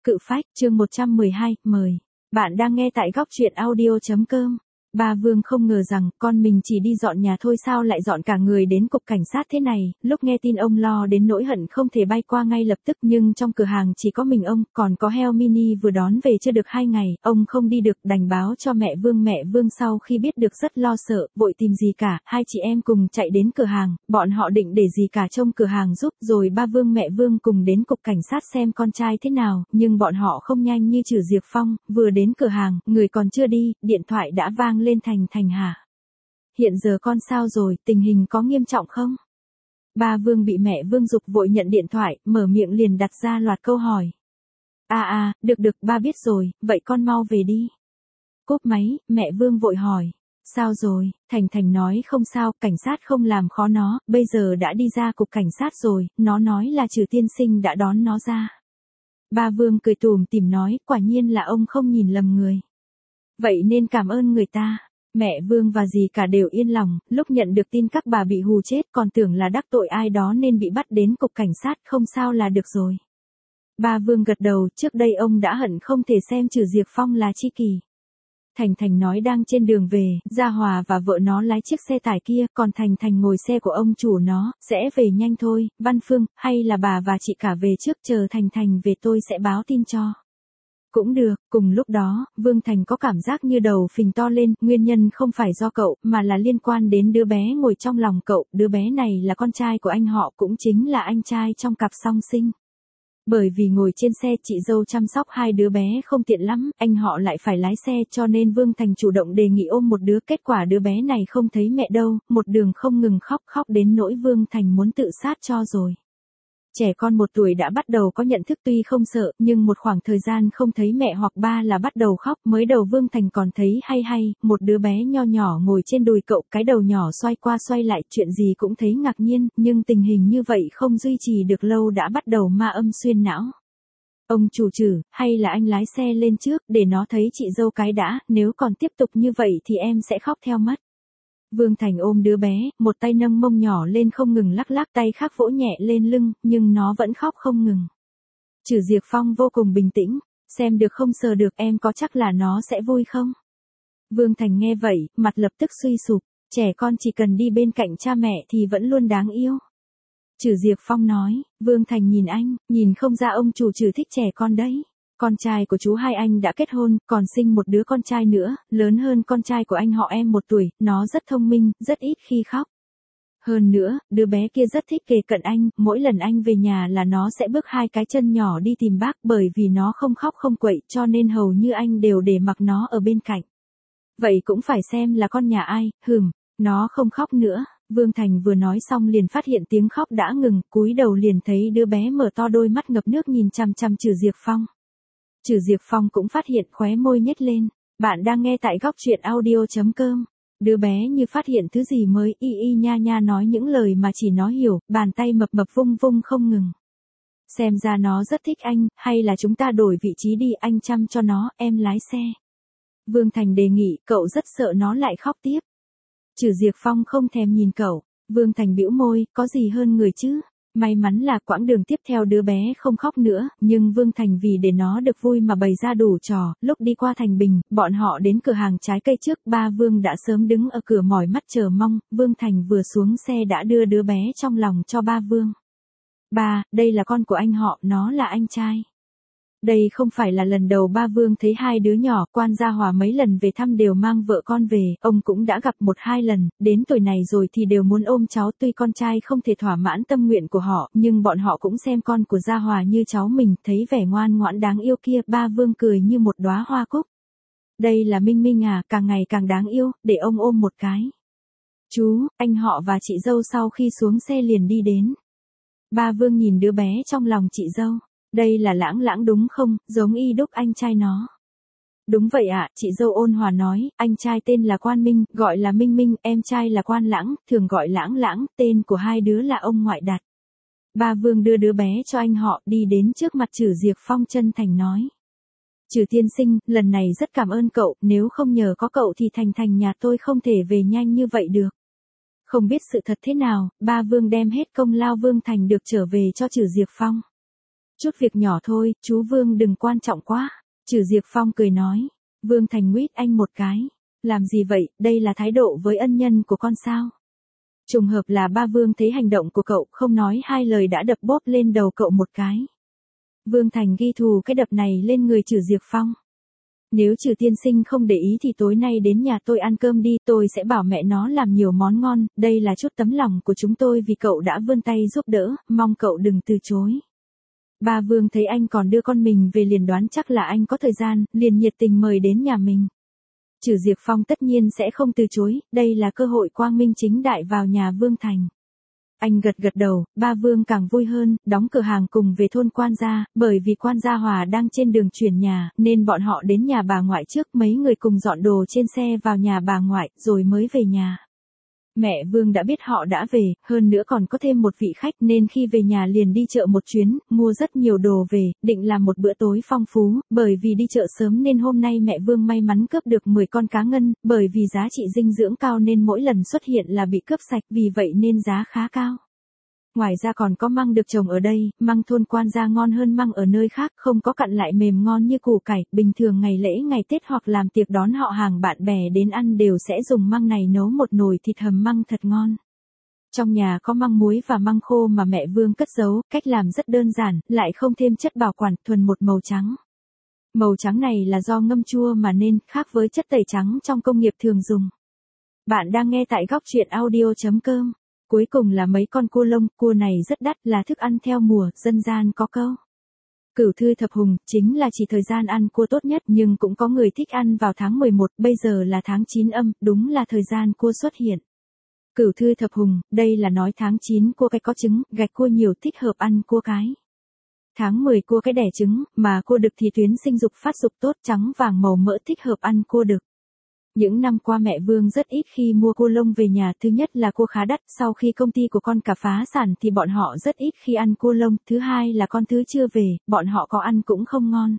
Cự phách, chương 112, mời. Bạn đang nghe tại góc truyện audio.com. Ba Vương không ngờ rằng con mình chỉ đi dọn nhà thôi sao lại dọn cả người đến cục cảnh sát thế này, lúc nghe tin ông lo đến nỗi hận không thể bay qua ngay lập tức, nhưng trong cửa hàng chỉ có mình ông, còn có heo mini vừa đón về chưa được 2 ngày, ông không đi được đành báo cho mẹ Vương sau khi biết được rất lo sợ, vội tìm dì cả, hai chị em cùng chạy đến cửa hàng, bọn họ định để dì cả trông cửa hàng giúp rồi ba Vương mẹ Vương cùng đến cục cảnh sát xem con trai thế nào, nhưng bọn họ không nhanh như Trử Diệp Phong, vừa đến cửa hàng, người còn chưa đi, điện thoại đã vang lên. Thành hả? Hiện giờ con sao rồi, tình hình có nghiêm trọng không? Ba Vương bị mẹ Vương giục vội nhận điện thoại, mở miệng liền đặt ra loạt câu hỏi. Được, ba biết rồi, vậy con mau về đi. Cúp máy, mẹ Vương vội hỏi. Sao rồi? Thành nói không sao, cảnh sát không làm khó nó, bây giờ đã đi ra cục cảnh sát rồi, nó nói là Trử tiên sinh đã đón nó ra. Ba Vương cười tủm tỉm nói, quả nhiên là ông không nhìn lầm người. Vậy nên cảm ơn người ta. Mẹ Vương và dì cả đều yên lòng, lúc nhận được tin các bà bị hù chết còn tưởng là đắc tội ai đó nên bị bắt đến cục cảnh sát, không sao là được rồi. Ba Vương gật đầu, trước đây ông đã hận không thể xem Trử Diệp Phong là tri kỷ. Thành nói đang trên đường về, Gia Hòa và vợ nó lái chiếc xe tải kia, còn Thành ngồi xe của ông chủ nó, sẽ về nhanh thôi, Văn Phương, hay là bà và chị cả về trước, chờ Thành về tôi sẽ báo tin cho. Cũng được, cùng lúc đó, Vương Thành có cảm giác như đầu phình to lên, nguyên nhân không phải do cậu, mà là liên quan đến đứa bé ngồi trong lòng cậu, đứa bé này là con trai của anh họ, cũng chính là anh trai trong cặp song sinh. Bởi vì ngồi trên xe chị dâu chăm sóc hai đứa bé không tiện lắm, anh họ lại phải lái xe cho nên Vương Thành chủ động đề nghị ôm một đứa, kết quả đứa bé này không thấy mẹ đâu, một đường không ngừng khóc đến nỗi Vương Thành muốn tự sát cho rồi. Trẻ con 1 tuổi đã bắt đầu có nhận thức tuy không sợ, nhưng một khoảng thời gian không thấy mẹ hoặc ba là bắt đầu khóc, mới đầu Vương Thành còn thấy hay, một đứa bé nho nhỏ ngồi trên đùi cậu, cái đầu nhỏ xoay qua xoay lại, chuyện gì cũng thấy ngạc nhiên, nhưng tình hình như vậy không duy trì được lâu đã bắt đầu ma âm xuyên não. Ông chủ Trử, hay là anh lái xe lên trước, để nó thấy chị dâu cái đã, nếu còn tiếp tục như vậy thì em sẽ khóc theo mất. Vương Thành ôm đứa bé, một tay nâng mông nhỏ lên không ngừng lắc, tay khác vỗ nhẹ lên lưng, nhưng nó vẫn khóc không ngừng. Trử Diệp Phong vô cùng bình tĩnh, xem được không sờ được, em có chắc là nó sẽ vui không? Vương Thành nghe vậy, mặt lập tức suy sụp, trẻ con chỉ cần đi bên cạnh cha mẹ thì vẫn luôn đáng yêu. Trử Diệp Phong nói, Vương Thành nhìn anh, nhìn không ra ông chủ Trử thích trẻ con đấy. Con trai của chú hai anh đã kết hôn, còn sinh một đứa con trai nữa, lớn hơn con trai của anh họ em 1 tuổi, nó rất thông minh, rất ít khi khóc. Hơn nữa, đứa bé kia rất thích kề cận anh, mỗi lần anh về nhà là nó sẽ bước 2 cái chân nhỏ đi tìm bác, bởi vì nó không khóc không quậy cho nên hầu như anh đều để mặc nó ở bên cạnh. Vậy cũng phải xem là con nhà ai, nó không khóc nữa. Vương Thành vừa nói xong liền phát hiện tiếng khóc đã ngừng, cúi đầu liền thấy đứa bé mở to đôi mắt ngập nước nhìn chằm chằm Trử Diệp Phong. Trử Diệp Phong cũng phát hiện, khóe môi nhếch lên. Bạn đang nghe tại góc truyện audio.com. Đứa bé như phát hiện thứ gì mới, y nha nói những lời mà chỉ nó hiểu, bàn tay mập vung không ngừng. Xem ra nó rất thích anh, hay là chúng ta đổi vị trí đi, anh chăm cho nó, em lái xe. Vương Thành đề nghị, cậu rất sợ nó lại khóc tiếp. Trử Diệp Phong không thèm nhìn cậu. Vương Thành bĩu môi, có gì hơn người chứ? May mắn là quãng đường tiếp theo đứa bé không khóc nữa, nhưng Vương Thành vì để nó được vui mà bày ra đủ trò, lúc đi qua Thành Bình, bọn họ đến cửa hàng trái cây trước, ba Vương đã sớm đứng ở cửa mỏi mắt chờ mong, Vương Thành vừa xuống xe đã đưa đứa bé trong lòng cho ba Vương. Ba, đây là con của anh họ, nó là anh trai. Đây không phải là lần đầu ba Vương thấy hai đứa nhỏ, quan Gia Hòa mấy lần về thăm đều mang vợ con về, ông cũng đã gặp 1-2 lần, đến tuổi này rồi thì đều muốn ôm cháu, tuy con trai không thể thỏa mãn tâm nguyện của họ, nhưng bọn họ cũng xem con của Gia Hòa như cháu mình, thấy vẻ ngoan ngoãn đáng yêu kia, ba Vương cười như một đóa hoa cúc. Đây là Minh à, càng ngày càng đáng yêu, để ông ôm một cái. Chú, anh họ và chị dâu sau khi xuống xe liền đi đến. Ba Vương nhìn đứa bé trong lòng chị dâu. Đây là Lãng đúng không, giống y đúc anh trai nó. Đúng vậy ạ, chị dâu ôn hòa nói, anh trai tên là Quan Minh, gọi là Minh, em trai là Quan Lãng, thường gọi Lãng, tên của hai đứa là ông ngoại đặt. Ba Vương đưa đứa bé cho anh họ, đi đến trước mặt Trử Diệp Phong chân thành nói. Trử tiên sinh, lần này rất cảm ơn cậu, nếu không nhờ có cậu thì Thành nhà tôi không thể về nhanh như vậy được. Không biết sự thật thế nào, ba Vương đem hết công lao Vương Thành được trở về cho Trử Diệp Phong. Chút việc nhỏ thôi, chú Vương đừng quan trọng quá. Trử Diệp Phong cười nói. Vương Thành nguyết anh một cái. Làm gì vậy, đây là thái độ với ân nhân của con sao? Trùng hợp là ba Vương thấy hành động của cậu, không nói hai lời đã đập bóp lên đầu cậu một cái. Vương Thành ghi thù cái đập này lên người Trử Diệp Phong. Nếu Trử tiên sinh không để ý thì tối nay đến nhà tôi ăn cơm đi, tôi sẽ bảo mẹ nó làm nhiều món ngon, đây là chút tấm lòng của chúng tôi vì cậu đã vươn tay giúp đỡ, mong cậu đừng từ chối. Ba Vương thấy anh còn đưa con mình về liền đoán chắc là anh có thời gian, liền nhiệt tình mời đến nhà mình. Trử Diệp Phong tất nhiên sẽ không từ chối, đây là cơ hội quang minh chính đại vào nhà Vương Thành. Anh gật gật đầu, ba Vương càng vui hơn, đóng cửa hàng cùng về thôn Quan Gia, bởi vì Quan Gia Hòa đang trên đường chuyển nhà, nên bọn họ đến nhà bà ngoại trước, mấy người cùng dọn đồ trên xe vào nhà bà ngoại, rồi mới về nhà. Mẹ Vương đã biết họ đã về, hơn nữa còn có thêm một vị khách nên khi về nhà liền đi chợ một chuyến, mua rất nhiều đồ về, định làm một bữa tối phong phú, bởi vì đi chợ sớm nên hôm nay mẹ Vương may mắn cướp được 10 con cá ngân, bởi vì giá trị dinh dưỡng cao nên mỗi lần xuất hiện là bị cướp sạch, vì vậy nên giá khá cao. Ngoài ra còn có măng được trồng ở đây, măng thôn Quan Gia ngon hơn măng ở nơi khác, không có cặn lại mềm ngon như củ cải, bình thường ngày lễ ngày Tết hoặc làm tiệc đón họ hàng bạn bè đến ăn đều sẽ dùng măng này nấu một nồi thịt hầm măng thật ngon. Trong nhà có măng muối và măng khô mà mẹ Vương cất giấu, cách làm rất đơn giản, lại không thêm chất bảo quản, thuần một màu trắng. Màu trắng này là do ngâm chua mà nên, khác với chất tẩy trắng trong công nghiệp thường dùng. Bạn đang nghe tại góc truyện audio.com. Cuối cùng là mấy con cua lông, cua này rất đắt, là thức ăn theo mùa, dân gian có câu. Cửu thư thập hùng, chính là chỉ thời gian ăn cua tốt nhất, nhưng cũng có người thích ăn vào tháng 11, bây giờ là tháng 9 âm, đúng là thời gian cua xuất hiện. Cửu thư thập hùng, đây là nói tháng 9 cua cái có trứng, gạch cua nhiều thích hợp ăn cua cái. Tháng 10 cua cái đẻ trứng, mà cua đực thì tuyến sinh dục phát dục tốt, trắng vàng màu mỡ thích hợp ăn cua đực. Những năm qua mẹ Vương rất ít khi mua cua lông về nhà, thứ nhất là cua khá đắt, sau khi công ty của con cả phá sản thì bọn họ rất ít khi ăn cua lông, thứ hai là con thứ chưa về, bọn họ có ăn cũng không ngon.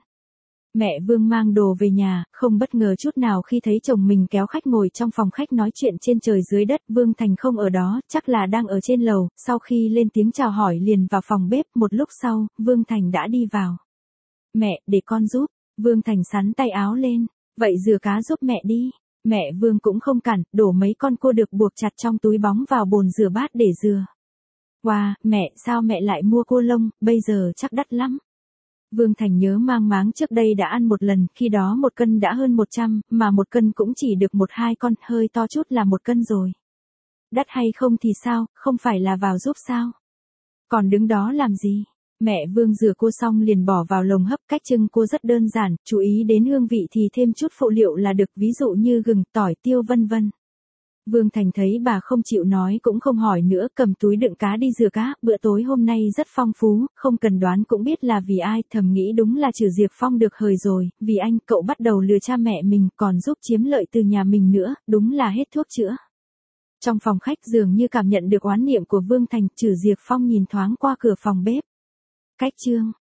Mẹ Vương mang đồ về nhà, không bất ngờ chút nào khi thấy chồng mình kéo khách ngồi trong phòng khách nói chuyện trên trời dưới đất, Vương Thành không ở đó, chắc là đang ở trên lầu, sau khi lên tiếng chào hỏi liền vào phòng bếp, một lúc sau, Vương Thành đã đi vào. Mẹ, để con giúp, Vương Thành xắn tay áo lên, vậy rửa cá giúp mẹ đi. Mẹ Vương cũng không cản, đổ mấy con cua được buộc chặt trong túi bóng vào bồn rửa bát để rửa. Wow, mẹ, sao mẹ lại mua cua lông, bây giờ chắc đắt lắm. Vương Thành nhớ mang máng trước đây đã ăn một lần, khi đó 1 cân đã hơn 100, mà 1 cân cũng chỉ được 1-2 con, hơi to chút là 1 cân rồi. Đắt hay không thì sao, không phải là vào giúp sao? Còn đứng đó làm gì? Mẹ Vương rửa cua xong liền bỏ vào lồng hấp, cách trưng cua rất đơn giản, chú ý đến hương vị thì thêm chút phụ liệu là được, ví dụ như gừng, tỏi, tiêu vân vân. Vương Thành thấy bà không chịu nói cũng không hỏi nữa, cầm túi đựng cá đi rửa cá, bữa tối hôm nay rất phong phú, không cần đoán cũng biết là vì ai, thầm nghĩ đúng là Trử Diệp Phong được hời rồi, vì anh, cậu bắt đầu lừa cha mẹ mình, còn giúp chiếm lợi từ nhà mình nữa, đúng là hết thuốc chữa. Trong phòng khách dường như cảm nhận được oán niệm của Vương Thành, Trử Diệp Phong nhìn thoáng qua cửa phòng bếp. Cách chương